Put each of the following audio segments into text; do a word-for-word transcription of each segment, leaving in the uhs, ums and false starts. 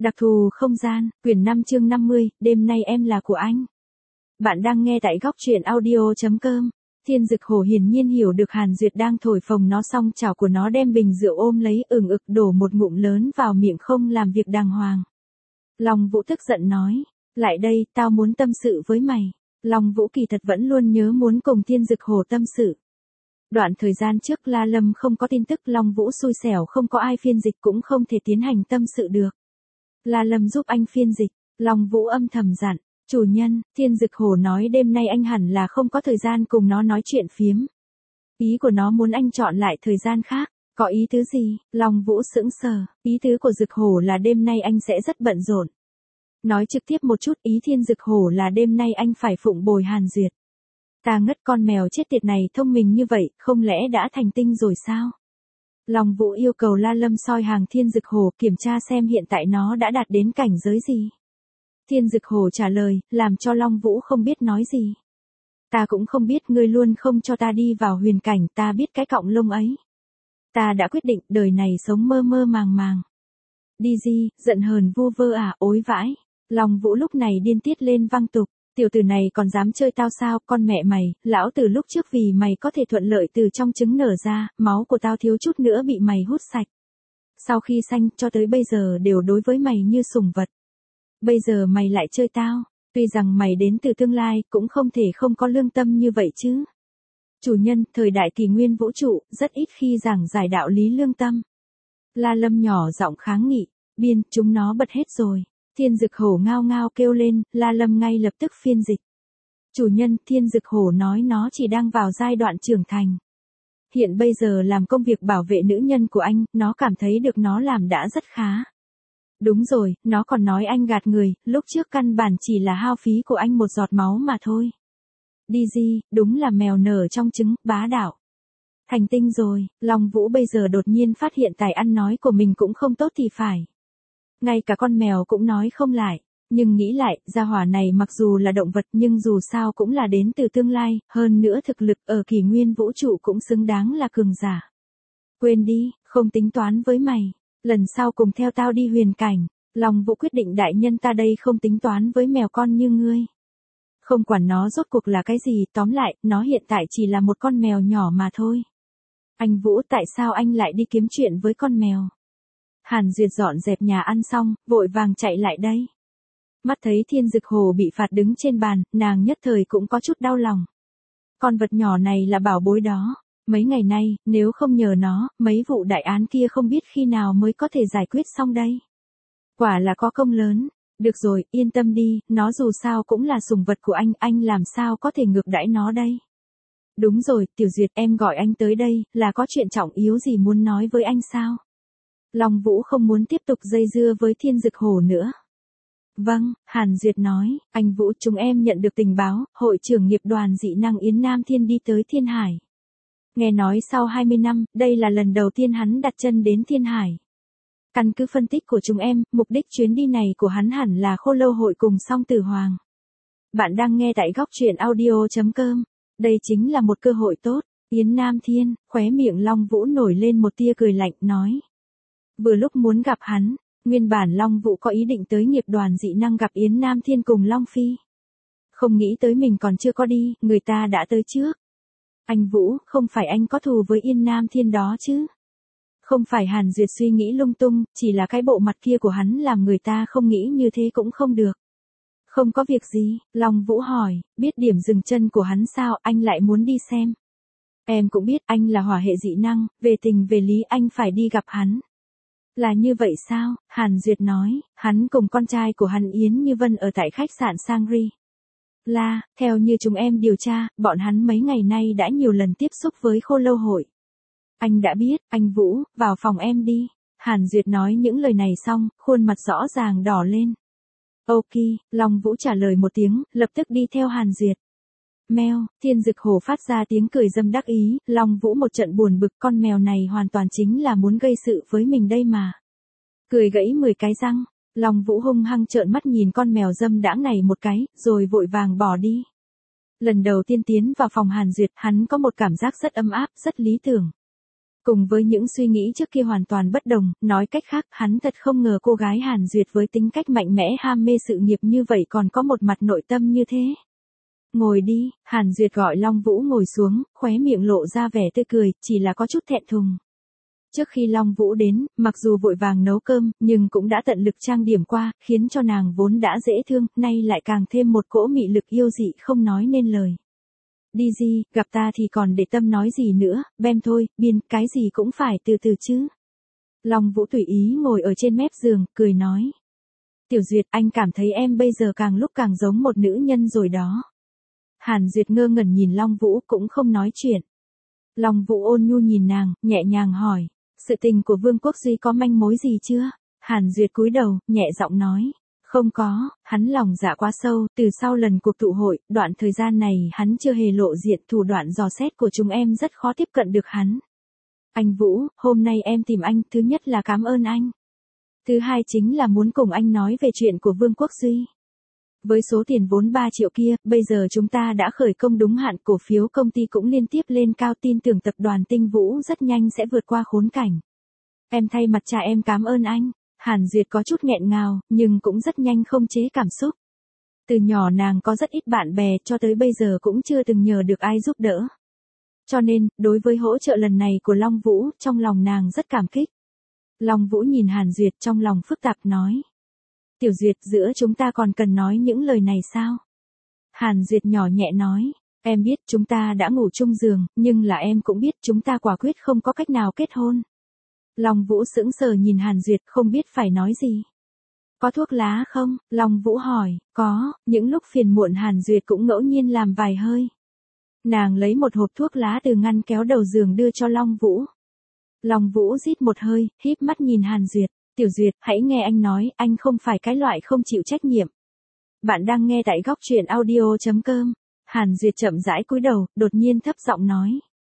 Đặc thù không gian, quyển năm chương năm mươi, đêm nay em là của anh. Bạn đang nghe tại góc truyện audio.com. Thiên Dực Hổ hiển nhiên hiểu được Hàn Duyệt đang thổi phồng nó, xong chảo của nó đem bình rượu ôm lấy, ửng ực đổ một ngụm lớn vào miệng, không làm việc đàng hoàng. Long Vũ tức giận nói, lại đây, tao muốn tâm sự với mày. Long Vũ kỳ thật vẫn luôn nhớ muốn cùng Thiên Dực Hổ tâm sự. Đoạn thời gian trước La Lâm không có tin tức, Long Vũ xui xẻo không có ai phiên dịch cũng không thể tiến hành tâm sự được. La Lâm giúp anh phiên dịch, Long Vũ âm thầm dặn, chủ nhân, Thiên Dực Hổ nói đêm nay anh hẳn là không có thời gian cùng nó nói chuyện phiếm. Ý của nó muốn anh chọn lại thời gian khác, có ý tứ gì? Long Vũ sững sờ, ý tứ của Dực Hổ là đêm nay anh sẽ rất bận rộn. Nói trực tiếp một chút, ý Thiên Dực Hổ là đêm nay anh phải phụng bồi Hàn Duyệt. Ta ngất, con mèo chết tiệt này thông minh như vậy, không lẽ đã thành tinh rồi sao? Long Vũ yêu cầu La Lâm soi hàng Thiên Dực Hổ, kiểm tra xem hiện tại nó đã đạt đến cảnh giới gì. Thiên Dực Hổ trả lời, làm cho Long Vũ không biết nói gì. Ta cũng không biết, ngươi luôn không cho ta đi vào huyền cảnh, ta biết cái cọng lông ấy. Ta đã quyết định, đời này sống mơ mơ màng màng. Đi gì, giận hờn vu vơ à, ối vãi. Long Vũ lúc này điên tiết lên văng tục. Tiểu tử này còn dám chơi tao sao, con mẹ mày, lão tử lúc trước vì mày có thể thuận lợi từ trong trứng nở ra, máu của tao thiếu chút nữa bị mày hút sạch. Sau khi sanh, cho tới bây giờ đều đối với mày như sủng vật. Bây giờ mày lại chơi tao, tuy rằng mày đến từ tương lai, cũng không thể không có lương tâm như vậy chứ. Chủ nhân, thời đại kỷ nguyên vũ trụ, rất ít khi giảng giải đạo lý lương tâm. La Lâm nhỏ giọng kháng nghị, biên, chúng nó bật hết rồi. Thiên Dực Hổ ngao ngao kêu lên, La Lâm ngay lập tức phiên dịch. Chủ nhân, Thiên Dực Hổ nói nó chỉ đang vào giai đoạn trưởng thành. Hiện bây giờ làm công việc bảo vệ nữ nhân của anh, nó cảm thấy được nó làm đã rất khá. Đúng rồi, nó còn nói anh gạt người, lúc trước căn bản chỉ là hao phí của anh một giọt máu mà thôi. Đi gì, đúng là mèo nở trong trứng, bá đạo. Thành tinh rồi, Long Vũ bây giờ đột nhiên phát hiện tài ăn nói của mình cũng không tốt thì phải. Ngay cả con mèo cũng nói không lại, nhưng nghĩ lại, gia hỏa này mặc dù là động vật nhưng dù sao cũng là đến từ tương lai, hơn nữa thực lực ở kỷ nguyên vũ trụ cũng xứng đáng là cường giả. Quên đi, không tính toán với mày, lần sau cùng theo tao đi huyền cảnh. Long Vũ quyết định, đại nhân ta đây không tính toán với mèo con như ngươi. Không quản nó rốt cuộc là cái gì, tóm lại, nó hiện tại chỉ là một con mèo nhỏ mà thôi. Anh Vũ, tại sao anh lại đi kiếm chuyện với con mèo? Hàn Duyệt dọn dẹp nhà ăn xong, vội vàng chạy lại đây. Mắt thấy Thiên Dực Hổ bị phạt đứng trên bàn, nàng nhất thời cũng có chút đau lòng. Con vật nhỏ này là bảo bối đó. Mấy ngày nay, nếu không nhờ nó, mấy vụ đại án kia không biết khi nào mới có thể giải quyết xong đây. Quả là có công lớn. Được rồi, yên tâm đi, nó dù sao cũng là sủng vật của anh, anh làm sao có thể ngược đãi nó đây. Đúng rồi, Tiểu Duyệt, em gọi anh tới đây, là có chuyện trọng yếu gì muốn nói với anh sao? Long Vũ không muốn tiếp tục dây dưa với Thiên Dực Hổ nữa. Vâng, Hàn Duyệt nói, anh Vũ, chúng em nhận được tình báo, hội trưởng nghiệp đoàn dị năng Yến Nam Thiên đi tới Thiên Hải. Nghe nói sau hai mươi năm, đây là lần đầu tiên hắn đặt chân đến Thiên Hải. Căn cứ phân tích của chúng em, mục đích chuyến đi này của hắn hẳn là Khô Lâu hội cùng Song Tử Hoàng. Bạn đang nghe tại góc truyện audio.com. Đây chính là một cơ hội tốt. Yến Nam Thiên, khóe miệng Long Vũ nổi lên một tia cười lạnh, nói. Vừa lúc muốn gặp hắn, nguyên bản Long Vũ có ý định tới nghiệp đoàn dị năng gặp Yến Nam Thiên cùng Long Phi. Không nghĩ tới mình còn chưa có đi, người ta đã tới trước. Anh Vũ, không phải anh có thù với Yến Nam Thiên đó chứ? Không phải, Hàn Duyệt suy nghĩ lung tung, chỉ là cái bộ mặt kia của hắn làm người ta không nghĩ như thế cũng không được. Không có việc gì, Long Vũ hỏi, biết điểm dừng chân của hắn sao, anh lại muốn đi xem. Em cũng biết anh là hỏa hệ dị năng, về tình về lý anh phải đi gặp hắn. Là như vậy sao? Hàn Duyệt nói, hắn cùng con trai của hắn Yến Như Vân ở tại khách sạn Sangri. Là, theo như chúng em điều tra, bọn hắn mấy ngày nay đã nhiều lần tiếp xúc với Khô Lâu hội. Anh đã biết, anh Vũ, vào phòng em đi. Hàn Duyệt nói những lời này xong, khuôn mặt rõ ràng đỏ lên. Ok, Long Vũ trả lời một tiếng, lập tức đi theo Hàn Duyệt. Mèo, Thiên Dực Hổ phát ra tiếng cười dâm đắc ý, Long Vũ một trận buồn bực, con mèo này hoàn toàn chính là muốn gây sự với mình đây mà. Cười gãy mười cái răng, Long Vũ hung hăng trợn mắt nhìn con mèo dâm đãng này một cái, rồi vội vàng bỏ đi. Lần đầu tiên tiến vào phòng Hàn Duyệt, hắn có một cảm giác rất ấm áp, rất lý tưởng. Cùng với những suy nghĩ trước kia hoàn toàn bất đồng, nói cách khác, hắn thật không ngờ cô gái Hàn Duyệt với tính cách mạnh mẽ ham mê sự nghiệp như vậy còn có một mặt nội tâm như thế. Ngồi đi, Hàn Duyệt gọi Long Vũ ngồi xuống, khóe miệng lộ ra vẻ tươi cười, chỉ là có chút thẹn thùng. Trước khi Long Vũ đến, mặc dù vội vàng nấu cơm, nhưng cũng đã tận lực trang điểm qua, khiến cho nàng vốn đã dễ thương, nay lại càng thêm một cỗ mị lực yêu dị không nói nên lời. Đi gì, gặp ta thì còn để tâm nói gì nữa, bem thôi, biên, cái gì cũng phải từ từ chứ. Long Vũ tùy ý ngồi ở trên mép giường, cười nói. Tiểu Duyệt, anh cảm thấy em bây giờ càng lúc càng giống một nữ nhân rồi đó. Hàn Duyệt ngơ ngẩn nhìn Long Vũ cũng không nói chuyện. Long Vũ ôn nhu nhìn nàng, nhẹ nhàng hỏi. Sự tình của Vương Quốc Duy có manh mối gì chưa? Hàn Duyệt cúi đầu, nhẹ giọng nói. Không có, hắn lòng dạ quá sâu, từ sau lần cuộc tụ hội, đoạn thời gian này hắn chưa hề lộ diện, thủ đoạn dò xét của chúng em rất khó tiếp cận được hắn. Anh Vũ, hôm nay em tìm anh, thứ nhất là cảm ơn anh. Thứ hai chính là muốn cùng anh nói về chuyện của Vương Quốc Duy. Với số tiền vốn ba triệu kia, bây giờ chúng ta đã khởi công đúng hạn, cổ phiếu công ty cũng liên tiếp lên cao, tin tưởng tập đoàn Tinh Vũ rất nhanh sẽ vượt qua khốn cảnh. Em thay mặt cha em cảm ơn anh. Hàn Duyệt có chút nghẹn ngào, nhưng cũng rất nhanh không chế cảm xúc. Từ nhỏ nàng có rất ít bạn bè, cho tới bây giờ cũng chưa từng nhờ được ai giúp đỡ. Cho nên, đối với hỗ trợ lần này của Long Vũ, trong lòng nàng rất cảm kích. Long Vũ nhìn Hàn Duyệt trong lòng phức tạp nói. Tiểu Duyệt, giữa chúng ta còn cần nói những lời này sao? Hàn Duyệt nhỏ nhẹ nói. Em biết chúng ta đã ngủ chung giường, nhưng là em cũng biết chúng ta quả quyết không có cách nào kết hôn. Long Vũ sững sờ nhìn Hàn Duyệt không biết phải nói gì. Có thuốc lá không? Long Vũ hỏi. Có, những lúc phiền muộn Hàn Duyệt cũng ngẫu nhiên làm vài hơi. Nàng lấy một hộp thuốc lá từ ngăn kéo đầu giường đưa cho Long Vũ. Long Vũ rít một hơi, híp mắt nhìn Hàn Duyệt. Tiểu Duyệt, hãy nghe anh nói, anh không phải cái loại không chịu trách nhiệm. Bạn đang nghe tại góc truyện audio chấm com. Hàn Duyệt chậm rãi cúi đầu, đột nhiên thấp giọng nói.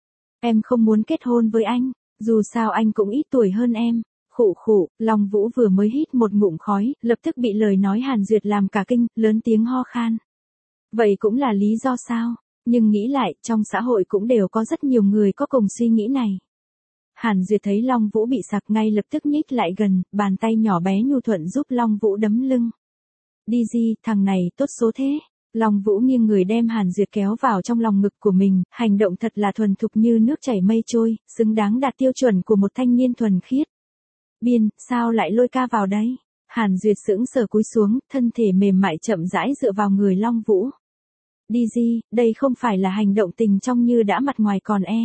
Em không muốn kết hôn với anh. Dù sao anh cũng ít tuổi hơn em. Khụ khụ, Long Vũ vừa mới hít một ngụm khói, lập tức bị lời nói Hàn Duyệt làm cả kinh, lớn tiếng ho khan. Vậy cũng là lý do sao? Nhưng nghĩ lại, trong xã hội cũng đều có rất nhiều người có cùng suy nghĩ này. Hàn Duyệt thấy Long Vũ bị sặc ngay lập tức nhích lại gần, bàn tay nhỏ bé nhu thuận giúp Long Vũ đấm lưng. Đi gì, thằng này tốt số thế. Long Vũ nghiêng người đem Hàn Duyệt kéo vào trong lòng ngực của mình, hành động thật là thuần thục như nước chảy mây trôi, xứng đáng đạt tiêu chuẩn của một thanh niên thuần khiết. Biên, sao lại lôi ca vào đây? Hàn Duyệt sững sờ cúi xuống, thân thể mềm mại chậm rãi dựa vào người Long Vũ. Đi gì, đây không phải là hành động tình trong như đã mặt ngoài còn e.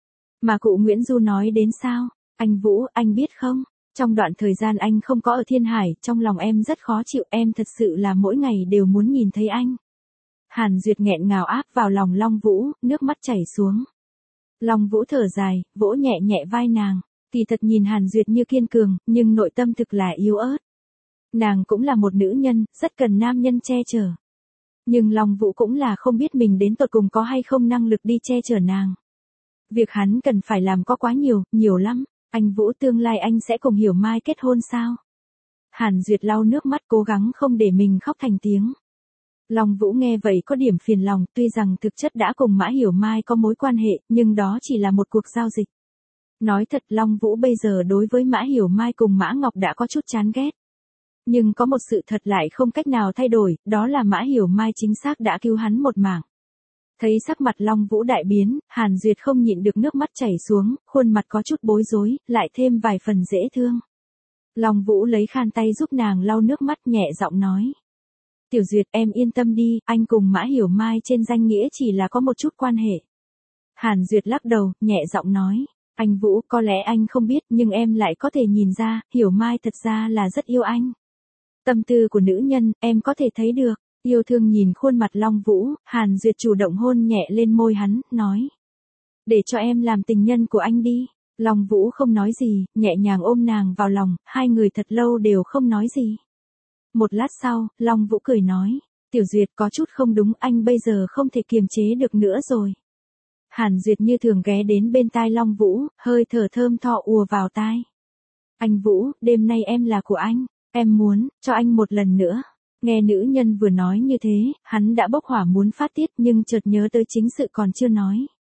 Mà cụ Nguyễn Du nói đến sao? Anh Vũ, anh biết không? Trong đoạn thời gian anh không có ở Thiên Hải, trong lòng em rất khó chịu, em thật sự là mỗi ngày đều muốn nhìn thấy anh. Hàn Duyệt nghẹn ngào áp vào lòng Long Vũ, nước mắt chảy xuống. Long Vũ thở dài, vỗ nhẹ nhẹ vai nàng. Kỳ thật nhìn Hàn Duyệt như kiên cường, nhưng nội tâm thực là yếu ớt. Nàng cũng là một nữ nhân, rất cần nam nhân che chở. Nhưng Long Vũ cũng là không biết mình đến tột cùng có hay không năng lực đi che chở nàng. Việc hắn cần phải làm có quá nhiều, nhiều lắm. Anh Vũ, tương lai anh sẽ cùng Hiểu Mai kết hôn sao? Hàn Duyệt lau nước mắt cố gắng không để mình khóc thành tiếng. Long Vũ nghe vậy có điểm phiền lòng, tuy rằng thực chất đã cùng Mã Hiểu Mai có mối quan hệ, nhưng đó chỉ là một cuộc giao dịch. Nói thật, Long Vũ bây giờ đối với Mã Hiểu Mai cùng Mã Ngọc đã có chút chán ghét. Nhưng có một sự thật lại không cách nào thay đổi, đó là Mã Hiểu Mai chính xác đã cứu hắn một mạng. Thấy sắc mặt Long Vũ đại biến, Hàn Duyệt không nhịn được nước mắt chảy xuống, khuôn mặt có chút bối rối, lại thêm vài phần dễ thương. Long Vũ lấy khăn tay giúp nàng lau nước mắt, nhẹ giọng nói. Tiểu Duyệt, em yên tâm đi, anh cùng Mã Hiểu Mai trên danh nghĩa chỉ là có một chút quan hệ. Hàn Duyệt lắc đầu, nhẹ giọng nói. Anh Vũ, có lẽ anh không biết, nhưng em lại có thể nhìn ra, Hiểu Mai thật ra là rất yêu anh. Tâm tư của nữ nhân, em có thể thấy được. Yêu thương nhìn khuôn mặt Long Vũ, Hàn Duyệt chủ động hôn nhẹ lên môi hắn, nói. Để cho em làm tình nhân của anh đi. Long Vũ không nói gì, nhẹ nhàng ôm nàng vào lòng, hai người thật lâu đều không nói gì. Một lát sau, Long Vũ cười nói. Tiểu Duyệt, có chút không đúng, anh bây giờ không thể kiềm chế được nữa rồi. Hàn Duyệt như thường ghé đến bên tai Long Vũ, hơi thở thơm tho ùa vào tai. Anh Vũ, đêm nay em là của anh, em muốn, cho anh một lần nữa. Nghe nữ nhân vừa nói như thế, hắn đã bốc hỏa muốn phát tiết nhưng chợt nhớ tới chính sự còn chưa nói.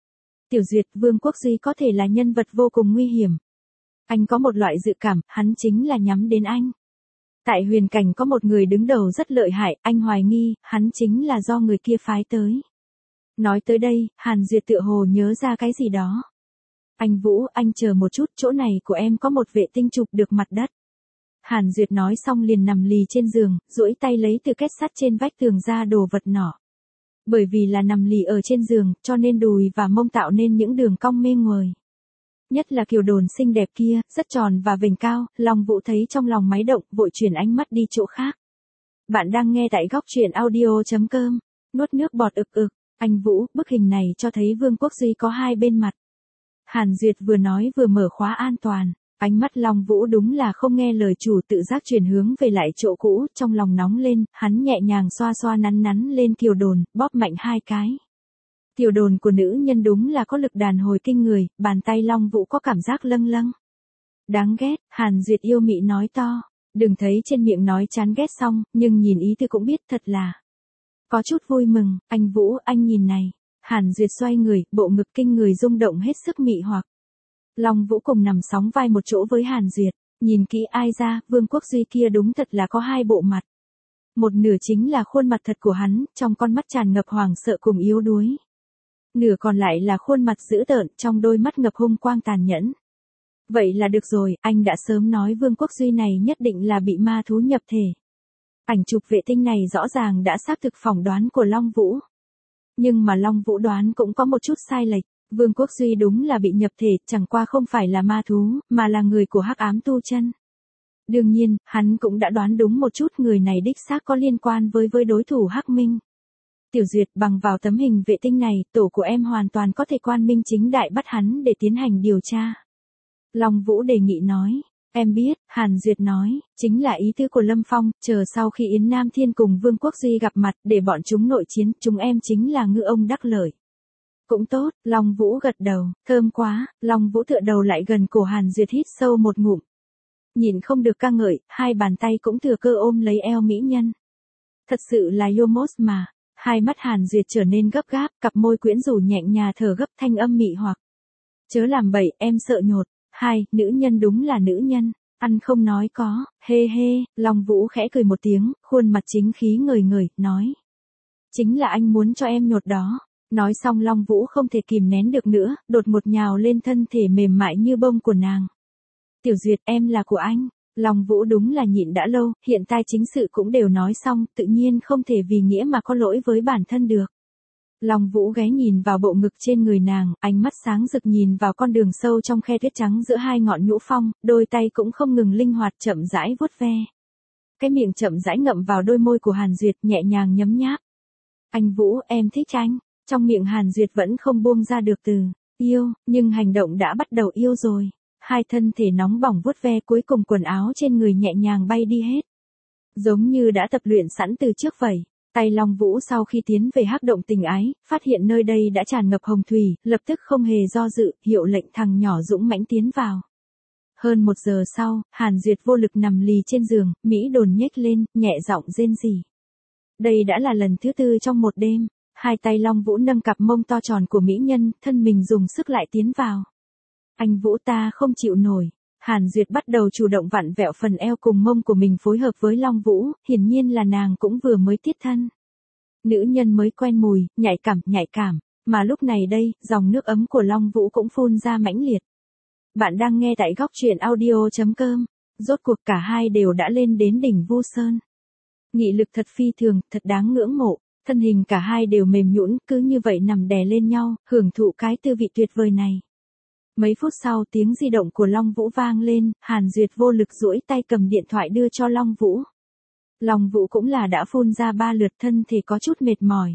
Tiểu Duyệt, Vương Quốc Duy có thể là nhân vật vô cùng nguy hiểm. Anh có một loại dự cảm, hắn chính là nhắm đến anh. Tại huyền cảnh có một người đứng đầu rất lợi hại, anh hoài nghi, hắn chính là do người kia phái tới. Nói tới đây, Hàn Duyệt tựa hồ nhớ ra cái gì đó. Anh Vũ, anh chờ một chút, chỗ này của em có một vệ tinh chụp được mặt đất. Hàn Duyệt nói xong liền nằm lì trên giường, duỗi tay lấy từ kết sắt trên vách tường ra đồ vật nọ. Bởi vì là nằm lì ở trên giường, cho nên đùi và mông tạo nên những đường cong mê nguời. Nhất là kiều đồn xinh đẹp kia, rất tròn và vểnh cao, Long Vũ thấy trong lòng máy động, vội chuyển ánh mắt đi chỗ khác. Bạn đang nghe tại góc truyện audio.com, nuốt nước bọt ực ực, anh Vũ, bức hình này cho thấy Vương Quốc Duy có hai bên mặt. Hàn Duyệt vừa nói vừa mở khóa an toàn, ánh mắt Long Vũ đúng là không nghe lời chủ, tự giác chuyển hướng về lại chỗ cũ, trong lòng nóng lên, hắn nhẹ nhàng xoa xoa nắn nắn lên kiều đồn, bóp mạnh hai cái. Tiểu đồn của nữ nhân đúng là có lực đàn hồi kinh người, bàn tay Long Vũ có cảm giác lâng lâng. Đáng ghét, Hàn Duyệt yêu mị nói to, đừng thấy trên miệng nói chán ghét xong, nhưng nhìn ý tư cũng biết thật là có chút vui mừng. Anh Vũ, anh nhìn này. Hàn Duyệt xoay người, bộ ngực kinh người rung động hết sức mị hoặc. Long Vũ cùng nằm sóng vai một chỗ với Hàn Duyệt, nhìn kỹ ai ra, Vương Quốc Duy kia đúng thật là có hai bộ mặt. Một nửa chính là khuôn mặt thật của hắn, trong con mắt tràn ngập hoảng sợ cùng yếu đuối. Nửa còn lại là khuôn mặt dữ tợn, trong đôi mắt ngập hung quang tàn nhẫn. Vậy là được rồi, anh đã sớm nói Vương Quốc Duy này nhất định là bị ma thú nhập thể. Ảnh chụp vệ tinh này rõ ràng đã xác thực phỏng đoán của Long Vũ. Nhưng mà Long Vũ đoán cũng có một chút sai lệch, Vương Quốc Duy đúng là bị nhập thể, chẳng qua không phải là ma thú, mà là người của Hắc Ám Tu Chân. Đương nhiên, hắn cũng đã đoán đúng một chút, người này đích xác có liên quan với với đối thủ Hắc Minh. Tiểu Duyệt, bằng vào tấm hình vệ tinh này, tổ của em hoàn toàn có thể quang minh chính đại bắt hắn để tiến hành điều tra. Long Vũ đề nghị nói. Em biết, Hàn Duyệt nói, chính là ý tứ của Lâm Phong, chờ sau khi Yến Nam Thiên cùng Vương Quốc Duy gặp mặt, để bọn chúng nội chiến, chúng em chính là ngư ông đắc lợi. Cũng tốt, Long Vũ gật đầu, thơm quá, Long Vũ tựa đầu lại gần cổ Hàn Duyệt hít sâu một ngụm. Nhìn không được ca ngợi, hai bàn tay cũng thừa cơ ôm lấy eo mỹ nhân. Thật sự là Yomos mà. Hai mắt Hàn Duyệt trở nên gấp gáp, cặp môi quyến rũ nhẹn nhà thở gấp, thanh âm mị hoặc. Chớ làm bậy, em sợ nhột. Hai, nữ nhân đúng là nữ nhân, ăn không nói có, hê hê. Long Vũ khẽ cười một tiếng, khuôn mặt chính khí ngời ngời, nói. Chính là anh muốn cho em nhột đó. Nói xong Long Vũ không thể kìm nén được nữa, đột một nhào lên thân thể mềm mại như bông của nàng. Tiểu Duyệt, em là của anh. Long Vũ đúng là nhịn đã lâu, hiện tại chính sự cũng đều nói xong, tự nhiên không thể vì nghĩa mà có lỗi với bản thân được. Long Vũ ghé nhìn vào bộ ngực trên người nàng, ánh mắt sáng rực nhìn vào con đường sâu trong khe tuyết trắng giữa hai ngọn nhũ phong, đôi tay cũng không ngừng linh hoạt chậm rãi vuốt ve. Cái miệng chậm rãi ngậm vào đôi môi của Hàn Duyệt, nhẹ nhàng nhấm nháp. Anh Vũ, em thích anh. Trong miệng Hàn Duyệt vẫn không buông ra được từ yêu, nhưng hành động đã bắt đầu yêu rồi. Hai thân thể nóng bỏng vuốt ve, cuối cùng quần áo trên người nhẹ nhàng bay đi hết. Giống như đã tập luyện sẵn từ trước vậy. Tay Long Vũ sau khi tiến về hắc động tình ái, phát hiện nơi đây đã tràn ngập hồng thủy, lập tức không hề do dự, hiệu lệnh thằng nhỏ dũng mãnh tiến vào. Hơn một giờ sau, Hàn Duyệt vô lực nằm lì trên giường, Mỹ đồn nhếch lên, nhẹ giọng rên rỉ. Đây đã là lần thứ tư trong một đêm, hai tay Long Vũ nâng cặp mông to tròn của mỹ nhân, thân mình dùng sức lại tiến vào. Anh Vũ, ta không chịu nổi. Hàn Duyệt bắt đầu chủ động vặn vẹo phần eo cùng mông của mình phối hợp với Long Vũ, hiển nhiên là nàng cũng vừa mới tiết thân. Nữ nhân mới quen mùi, nhạy cảm, nhạy cảm, mà lúc này đây, dòng nước ấm của Long Vũ cũng phun ra mãnh liệt. Bạn đang nghe tại góc truyện audio.com, rốt cuộc cả hai đều đã lên đến đỉnh Vu Sơn. Nghị lực thật phi thường, thật đáng ngưỡng mộ, thân hình cả hai đều mềm nhũn, cứ như vậy nằm đè lên nhau, hưởng thụ cái tư vị tuyệt vời này. Mấy phút sau tiếng di động của Long Vũ vang lên, Hàn Duyệt vô lực duỗi tay cầm điện thoại đưa cho Long Vũ. Long Vũ cũng là đã phun ra ba lượt, thân thể có chút mệt mỏi.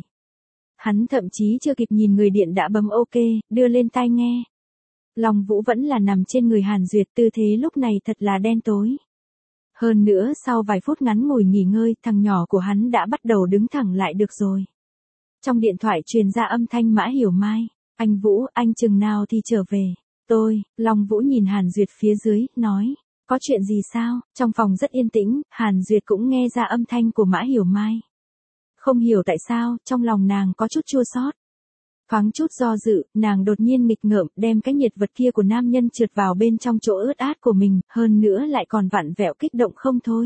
Hắn thậm chí chưa kịp nhìn người điện đã bấm ok, đưa lên tai nghe. Long Vũ vẫn là nằm trên người Hàn Duyệt, tư thế lúc này thật là đen tối. Hơn nữa sau vài phút ngắn ngủi nghỉ ngơi, thằng nhỏ của hắn đã bắt đầu đứng thẳng lại được rồi. Trong điện thoại truyền ra âm thanh Mã Hiểu Mai. Anh Vũ, anh chừng nào thì trở về? Tôi, Long Vũ nhìn Hàn Duyệt phía dưới, nói. Có chuyện gì sao? Trong phòng rất yên tĩnh, Hàn Duyệt cũng nghe ra âm thanh của Mã Hiểu Mai. Không hiểu tại sao, trong lòng nàng có chút chua xót. Thoáng chút do dự, nàng đột nhiên nghịch ngợm đem cái nhiệt vật kia của nam nhân trượt vào bên trong chỗ ướt át của mình, hơn nữa lại còn vặn vẹo kích động không thôi.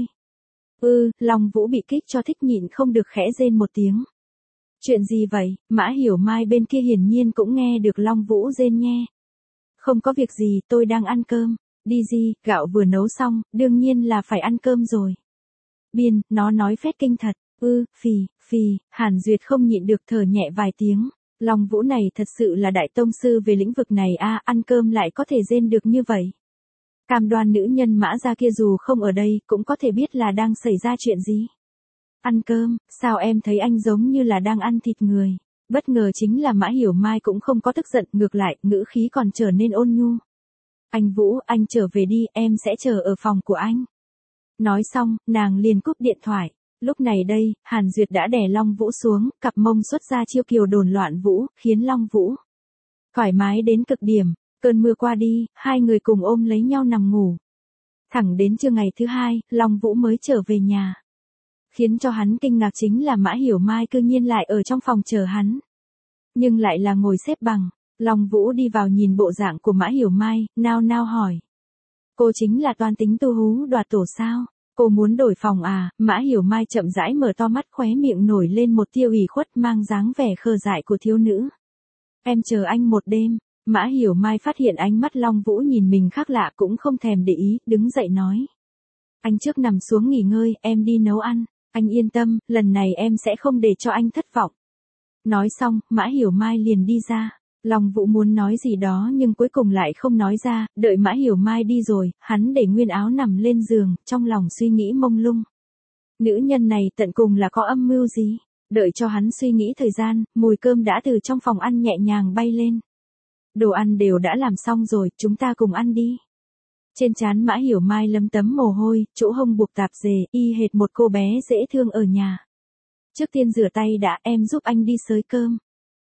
Ư, Long Vũ bị kích cho thích nhịn không được khẽ rên một tiếng. Chuyện gì vậy? Mã Hiểu Mai bên kia hiển nhiên cũng nghe được Long Vũ rên nghe. Không có việc gì, tôi đang ăn cơm. Đi gì, gạo vừa nấu xong, đương nhiên là phải ăn cơm rồi. Biên, nó nói phét kinh thật. Ư, phì, phì, Hàn Duyệt không nhịn được thở nhẹ vài tiếng. Long Vũ này thật sự là đại tông sư về lĩnh vực này a, à, ăn cơm lại có thể rên được như vậy. Cam đoan nữ nhân Mã gia kia dù không ở đây cũng có thể biết là đang xảy ra chuyện gì. Ăn cơm, sao em thấy anh giống như là đang ăn thịt người. Bất ngờ chính là Mã Hiểu Mai cũng không có tức giận, ngược lại, ngữ khí còn trở nên ôn nhu. Anh Vũ, anh trở về đi, em sẽ chờ ở phòng của anh. Nói xong, nàng liền cúp điện thoại. Lúc này đây, Hàn Duyệt đã đè Long Vũ xuống, cặp mông xuất ra chiêu kiều đồn loạn vũ, khiến Long Vũ thoải mái đến cực điểm. Cơn mưa qua đi, hai người cùng ôm lấy nhau nằm ngủ. Thẳng đến trưa ngày thứ hai, Long Vũ mới trở về nhà. Khiến cho hắn kinh ngạc chính là Mã Hiểu Mai cư nhiên lại ở trong phòng chờ hắn. Nhưng lại là ngồi xếp bằng. Long Vũ đi vào nhìn bộ dạng của Mã Hiểu Mai, nao nao hỏi. Cô chính là toan tính tu hú đoạt tổ sao? Cô muốn đổi phòng à? Mã Hiểu Mai chậm rãi mở to mắt, khóe miệng nổi lên một tia ủy khuất mang dáng vẻ khờ dại của thiếu nữ. Em chờ anh một đêm. Mã Hiểu Mai phát hiện ánh mắt Long Vũ nhìn mình khác lạ cũng không thèm để ý, đứng dậy nói. Anh trước nằm xuống nghỉ ngơi, em đi nấu ăn. Anh yên tâm, lần này em sẽ không để cho anh thất vọng. Nói xong, Mã Hiểu Mai liền đi ra. Long Vũ muốn nói gì đó nhưng cuối cùng lại không nói ra, đợi Mã Hiểu Mai đi rồi, hắn để nguyên áo nằm lên giường, trong lòng suy nghĩ mông lung. Nữ nhân này tận cùng là có âm mưu gì? Đợi cho hắn suy nghĩ thời gian, mùi cơm đã từ trong phòng ăn nhẹ nhàng bay lên. Đồ ăn đều đã làm xong rồi, chúng ta cùng ăn đi. Trên trán Mã Hiểu Mai lấm tấm mồ hôi, chỗ hông buộc tạp dề, y hệt một cô bé dễ thương ở nhà. Trước tiên rửa tay đã, em giúp anh đi xới cơm.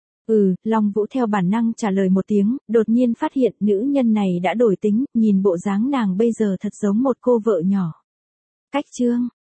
Ừ, Long Vũ theo bản năng trả lời một tiếng, đột nhiên phát hiện nữ nhân này đã đổi tính, nhìn bộ dáng nàng bây giờ thật giống một cô vợ nhỏ. Cách chương.